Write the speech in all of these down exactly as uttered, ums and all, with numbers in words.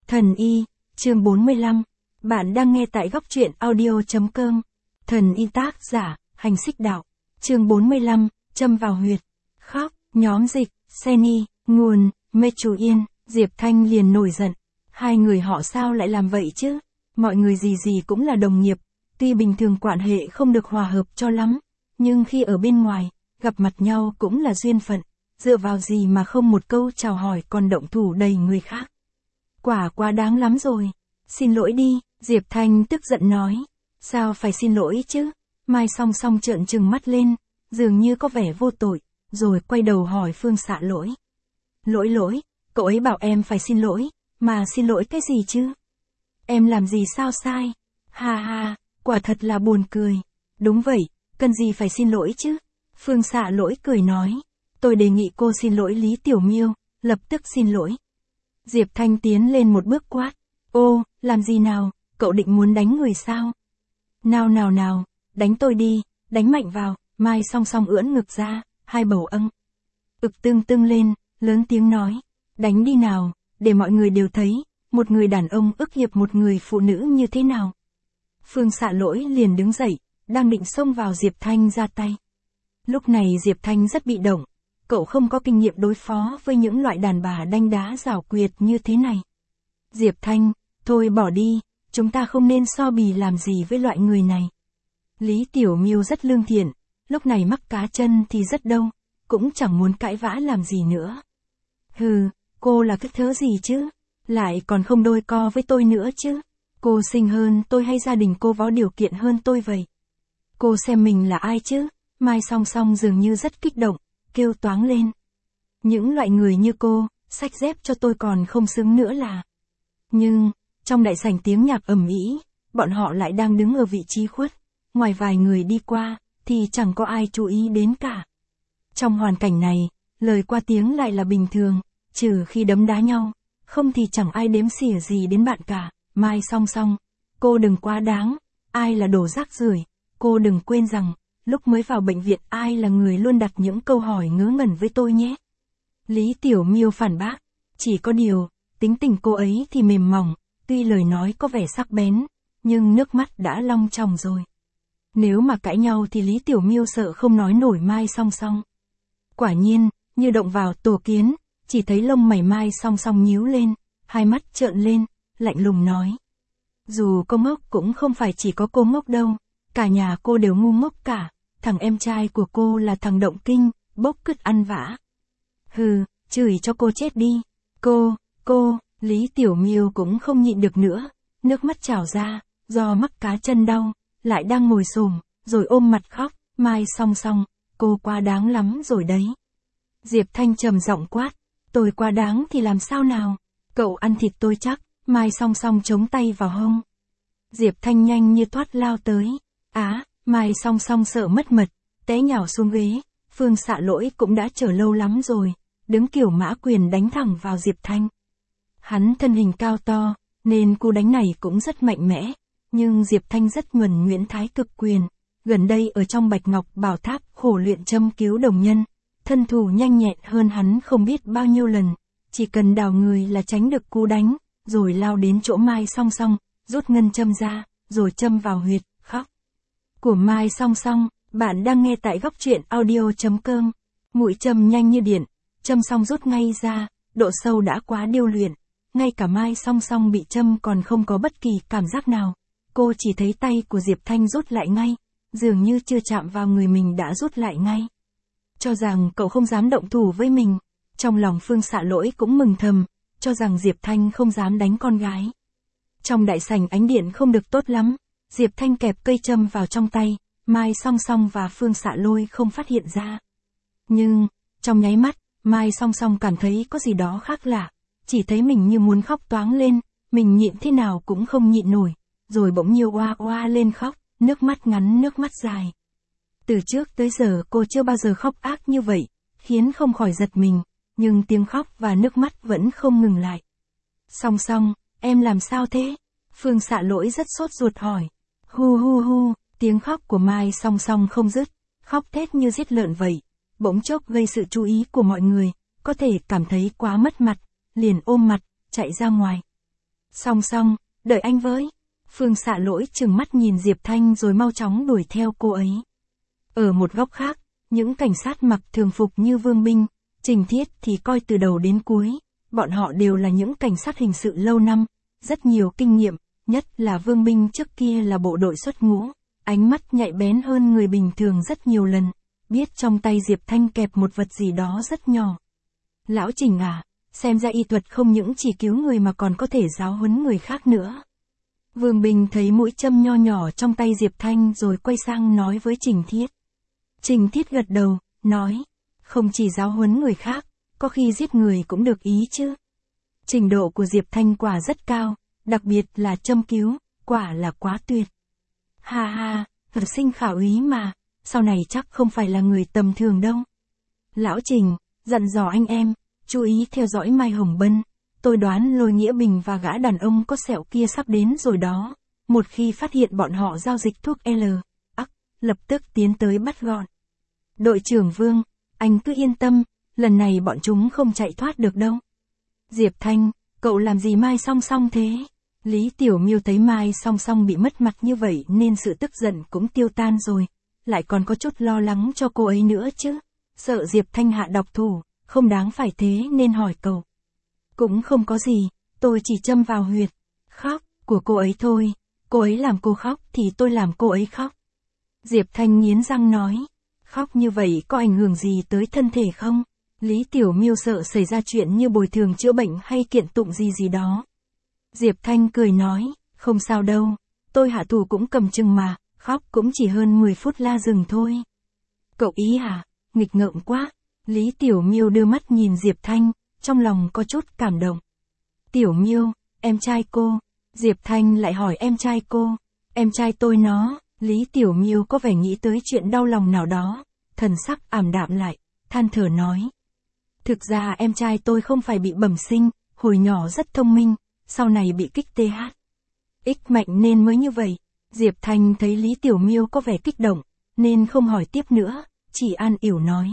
Thần y, chương bốn mươi lăm. Bạn đang nghe tại góc truyện audio.com. Thần y tác giả, Hành Xích Đạo. Chương bốn mươi lăm, châm vào huyệt. Khóc, nhóm dịch, Seni, nguồn, Mê Chú Yên, Diệp Thanh liền nổi giận. Hai người họ sao lại làm vậy chứ? Mọi người gì gì cũng là đồng nghiệp, tuy bình thường quan hệ không được hòa hợp cho lắm, nhưng khi ở bên ngoài, gặp mặt nhau cũng là duyên phận, dựa vào gì mà không một câu chào hỏi còn động thủ đầy người khác. Quả quá đáng lắm rồi. Xin lỗi đi, Diệp Thanh tức giận nói. Sao phải xin lỗi chứ? Mai Song Song trợn trừng mắt lên, dường như có vẻ vô tội, rồi quay đầu hỏi Phương Xạ Lỗi. Lỗi lỗi, cậu ấy bảo em phải xin lỗi, mà xin lỗi cái gì chứ? Em làm gì sao sai? Ha ha, quả thật là buồn cười. Đúng vậy, cần gì phải xin lỗi chứ? Phương Xạ Lỗi cười nói. Tôi đề nghị cô xin lỗi Lý Tiểu Miêu, lập tức xin lỗi. Diệp Thanh tiến lên một bước quát. Ô, làm gì nào, cậu định muốn đánh người sao? Nào nào nào, đánh tôi đi, đánh mạnh vào. Mai Song Song ưỡn ngực ra, hai bầu âng. Ực tương tương lên, lớn tiếng nói. Đánh đi nào, để mọi người đều thấy, một người đàn ông ức hiếp một người phụ nữ như thế nào. Phương Xạ Lỗi liền đứng dậy, đang định xông vào Diệp Thanh ra tay. Lúc này Diệp Thanh rất bị động. Cậu không có kinh nghiệm đối phó với những loại đàn bà đanh đá giảo quyệt như thế này. Diệp Thanh, thôi bỏ đi, chúng ta không nên so bì làm gì với loại người này. Lý Tiểu Miêu rất lương thiện, lúc này mắc cá chân thì rất đâu, cũng chẳng muốn cãi vã làm gì nữa. Hừ, cô là cái thớ gì chứ, lại còn không đôi co với tôi nữa chứ. Cô xinh hơn tôi hay gia đình cô có điều kiện hơn tôi vậy? Cô xem mình là ai chứ? Mai Song Song dường như rất kích động, kêu toáng lên. Những loại người như cô, xách dép cho tôi còn không xứng nữa là. Nhưng, trong đại sảnh tiếng nhạc ầm ĩ, bọn họ lại đang đứng ở vị trí khuất, ngoài vài người đi qua, thì chẳng có ai chú ý đến cả. Trong hoàn cảnh này, lời qua tiếng lại là bình thường, trừ khi đấm đá nhau, không thì chẳng ai đếm xỉa gì đến bạn cả. Mai Song Song, cô đừng quá đáng, ai là đồ rác rưởi, cô đừng quên rằng, lúc mới vào bệnh viện ai là người luôn đặt những câu hỏi ngớ ngẩn với tôi nhé. Lý Tiểu Miêu phản bác, chỉ có điều, tính tình cô ấy thì mềm mỏng, tuy lời nói có vẻ sắc bén, nhưng nước mắt đã long tròng rồi. Nếu mà cãi nhau thì Lý Tiểu Miêu sợ không nói nổi Mai Song Song. Quả nhiên, như động vào tổ kiến, chỉ thấy lông mày Mai Song Song nhíu lên, hai mắt trợn lên, lạnh lùng nói. Dù cô ngốc cũng không phải chỉ có cô ngốc đâu, cả nhà cô đều ngu ngốc cả, thằng em trai của cô là thằng động kinh, bốc cứt ăn vã. Hừ, chửi cho cô chết đi. Cô, cô, Lý Tiểu Miêu cũng không nhịn được nữa, nước mắt trào ra, do mắc cá chân đau, lại đang ngồi xổm, rồi ôm mặt khóc. Mai Song Song, cô quá đáng lắm rồi đấy. Diệp Thanh trầm giọng quát, tôi quá đáng thì làm sao nào, cậu ăn thịt tôi chắc. Mai Song Song chống tay vào hông. Diệp Thanh nhanh như thoát lao tới. Á, Mai Song Song sợ mất mật, té nhào xuống ghế. Phương Xạ Lỗi cũng đã chờ lâu lắm rồi, đứng kiểu mã quyền đánh thẳng vào Diệp Thanh. Hắn thân hình cao to, nên cú đánh này cũng rất mạnh mẽ, nhưng Diệp Thanh rất nhuần nhuyễn thái cực quyền. Gần đây ở trong Bạch Ngọc Bảo Tháp khổ luyện châm cứu đồng nhân, thân thủ nhanh nhẹn hơn hắn không biết bao nhiêu lần, chỉ cần đào người là tránh được cú đánh, rồi lao đến chỗ Mai Song Song, rút ngân châm ra, rồi châm vào huyệt, khóc. Của Mai Song Song, bạn đang nghe tại góc truyện audio.com. Mũi châm nhanh như điện, châm xong rút ngay ra, độ sâu đã quá điêu luyện, ngay cả Mai Song Song bị châm còn không có bất kỳ cảm giác nào. Cô chỉ thấy tay của Diệp Thanh rút lại ngay, dường như chưa chạm vào người mình đã rút lại ngay. Cho rằng cậu không dám động thủ với mình, trong lòng Phương Xạ Lỗi cũng mừng thầm, cho rằng Diệp Thanh không dám đánh con gái. Trong đại sảnh ánh điện không được tốt lắm, Diệp Thanh kẹp cây châm vào trong tay, Mai Song Song và Phương Xạ Lôi không phát hiện ra. Nhưng, trong nháy mắt, Mai Song Song cảm thấy có gì đó khác lạ, chỉ thấy mình như muốn khóc toáng lên, mình nhịn thế nào cũng không nhịn nổi, rồi bỗng nhiều oa oa lên khóc, nước mắt ngắn nước mắt dài. Từ trước tới giờ cô chưa bao giờ khóc ác như vậy, khiến không khỏi giật mình, nhưng tiếng khóc và nước mắt vẫn không ngừng lại. Song Song, em làm sao thế? Phương Xạ Lỗi rất sốt ruột hỏi. Hu hu hu, tiếng khóc của Mai Song Song không dứt, khóc thét như giết lợn vậy, bỗng chốc gây sự chú ý của mọi người, có thể cảm thấy quá mất mặt, liền ôm mặt, chạy ra ngoài. Song song, đợi anh với. Phương Xạ Lỗi trừng mắt nhìn Diệp Thanh rồi mau chóng đuổi theo cô ấy. Ở một góc khác, những cảnh sát mặc thường phục như Vương Minh, Trình Thiết thì coi từ đầu đến cuối. Bọn họ đều là những cảnh sát hình sự lâu năm, rất nhiều kinh nghiệm, nhất là Vương Minh trước kia là bộ đội xuất ngũ, ánh mắt nhạy bén hơn người bình thường rất nhiều lần, biết trong tay Diệp Thanh kẹp một vật gì đó rất nhỏ. Lão Trình à, xem ra y thuật không những chỉ cứu người mà còn có thể giáo huấn người khác nữa. Vương Bình thấy mũi châm nho nhỏ trong tay Diệp Thanh rồi quay sang nói với Trình Thiết. Trình Thiết gật đầu, nói, không chỉ giáo huấn người khác, có khi giết người cũng được ý chứ. Trình độ của Diệp Thanh quả rất cao, đặc biệt là châm cứu, quả là quá tuyệt. Ha ha, thật sinh khảo ý mà, sau này chắc không phải là người tầm thường đâu. Lão Trình, dặn dò anh em, chú ý theo dõi Mai Hồng Bân, tôi đoán Lôi Nghĩa Bình và gã đàn ông có sẹo kia sắp đến rồi đó. Một khi phát hiện bọn họ giao dịch thuốc L, ắc, lập tức tiến tới bắt gọn. Đội trưởng Vương, anh cứ yên tâm, lần này bọn chúng không chạy thoát được đâu. Diệp Thanh, cậu làm gì Mai Song Song thế? Lý Tiểu Miêu thấy Mai Song Song bị mất mặt như vậy nên sự tức giận cũng tiêu tan rồi, lại còn có chút lo lắng cho cô ấy nữa chứ. Sợ Diệp Thanh hạ độc thủ, không đáng phải thế nên hỏi cậu. Cũng không có gì, tôi chỉ châm vào huyệt. Khóc, của cô ấy thôi, cô ấy làm cô khóc thì tôi làm cô ấy khóc. Diệp Thanh nghiến răng nói, khóc như vậy có ảnh hưởng gì tới thân thể không? Lý Tiểu Miêu sợ xảy ra chuyện như bồi thường chữa bệnh hay kiện tụng gì gì đó. Diệp Thanh cười nói, không sao đâu, tôi hạ thủ cũng cầm chừng mà, khóc cũng chỉ hơn mười phút la rừng thôi. Cậu ý hả? Nghịch ngợm quá. Lý Tiểu Miêu đưa mắt nhìn Diệp Thanh, trong lòng có chút cảm động. Tiểu Miêu, em trai cô. Diệp Thanh lại hỏi em trai cô. Em trai tôi nó. Lý Tiểu Miêu có vẻ nghĩ tới chuyện đau lòng nào đó, thần sắc ảm đạm lại, than thở nói. Thực ra em trai tôi không phải bị bẩm sinh, hồi nhỏ rất thông minh, sau này bị kích tê hát. Ích mạnh nên mới như vậy. Diệp Thanh thấy Lý Tiểu Miêu có vẻ kích động, nên không hỏi tiếp nữa, chỉ an ủi nói.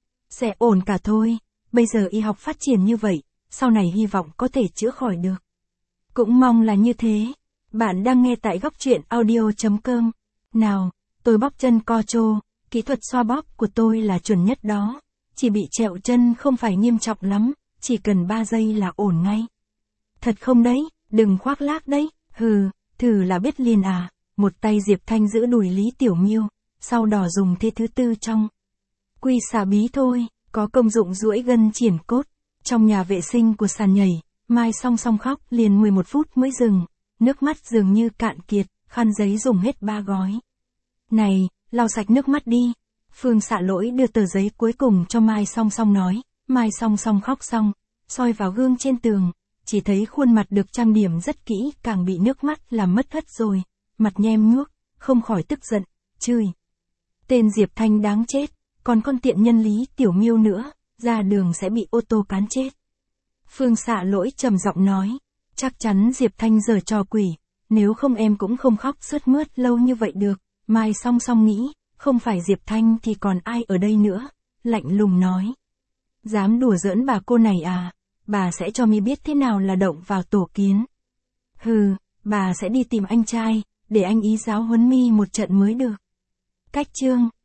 Sẽ ổn cả thôi, bây giờ y học phát triển như vậy, sau này hy vọng có thể chữa khỏi được. Cũng mong là như thế. Bạn đang nghe tại góc truyện audio chấm com. Nào, tôi bóp chân co trô, kỹ thuật xoa bóp của tôi là chuẩn nhất đó. Chỉ bị trẹo chân không phải nghiêm trọng lắm, chỉ cần ba giây là ổn ngay. Thật không đấy, đừng khoác lác đấy, hừ, thử là biết liền à. Một tay Diệp Thanh giữ đùi Lý Tiểu Miêu, sau đó dùng thế thứ tư trong. Quy xà bí thôi, có công dụng duỗi gân triển cốt. Trong nhà vệ sinh của sàn nhảy, Mai Song Song khóc liền mười một phút mới dừng, nước mắt dường như cạn kiệt, khăn giấy dùng hết ba gói. Này, lau sạch nước mắt đi. Phương Xạ Lỗi đưa tờ giấy cuối cùng cho Mai Song Song nói. Mai Song Song khóc xong, soi vào gương trên tường, chỉ thấy khuôn mặt được trang điểm rất kỹ càng bị nước mắt làm mất hết rồi, mặt nhem nhuốc, không khỏi tức giận, chửi. Tên Diệp Thanh đáng chết, còn con tiện nhân Lý Tiểu Miêu nữa, ra đường sẽ bị ô tô cán chết. Phương Xạ Lỗi trầm giọng nói, chắc chắn Diệp Thanh giở trò quỷ, nếu không em cũng không khóc sướt mướt lâu như vậy được. Mai Song Song nghĩ, không phải Diệp Thanh thì còn ai ở đây nữa, lạnh lùng nói. Dám đùa giỡn bà cô này à, bà sẽ cho mi biết thế nào là động vào tổ kiến. Hừ, bà sẽ đi tìm anh trai, để anh ý giáo huấn mi một trận mới được. Cách chương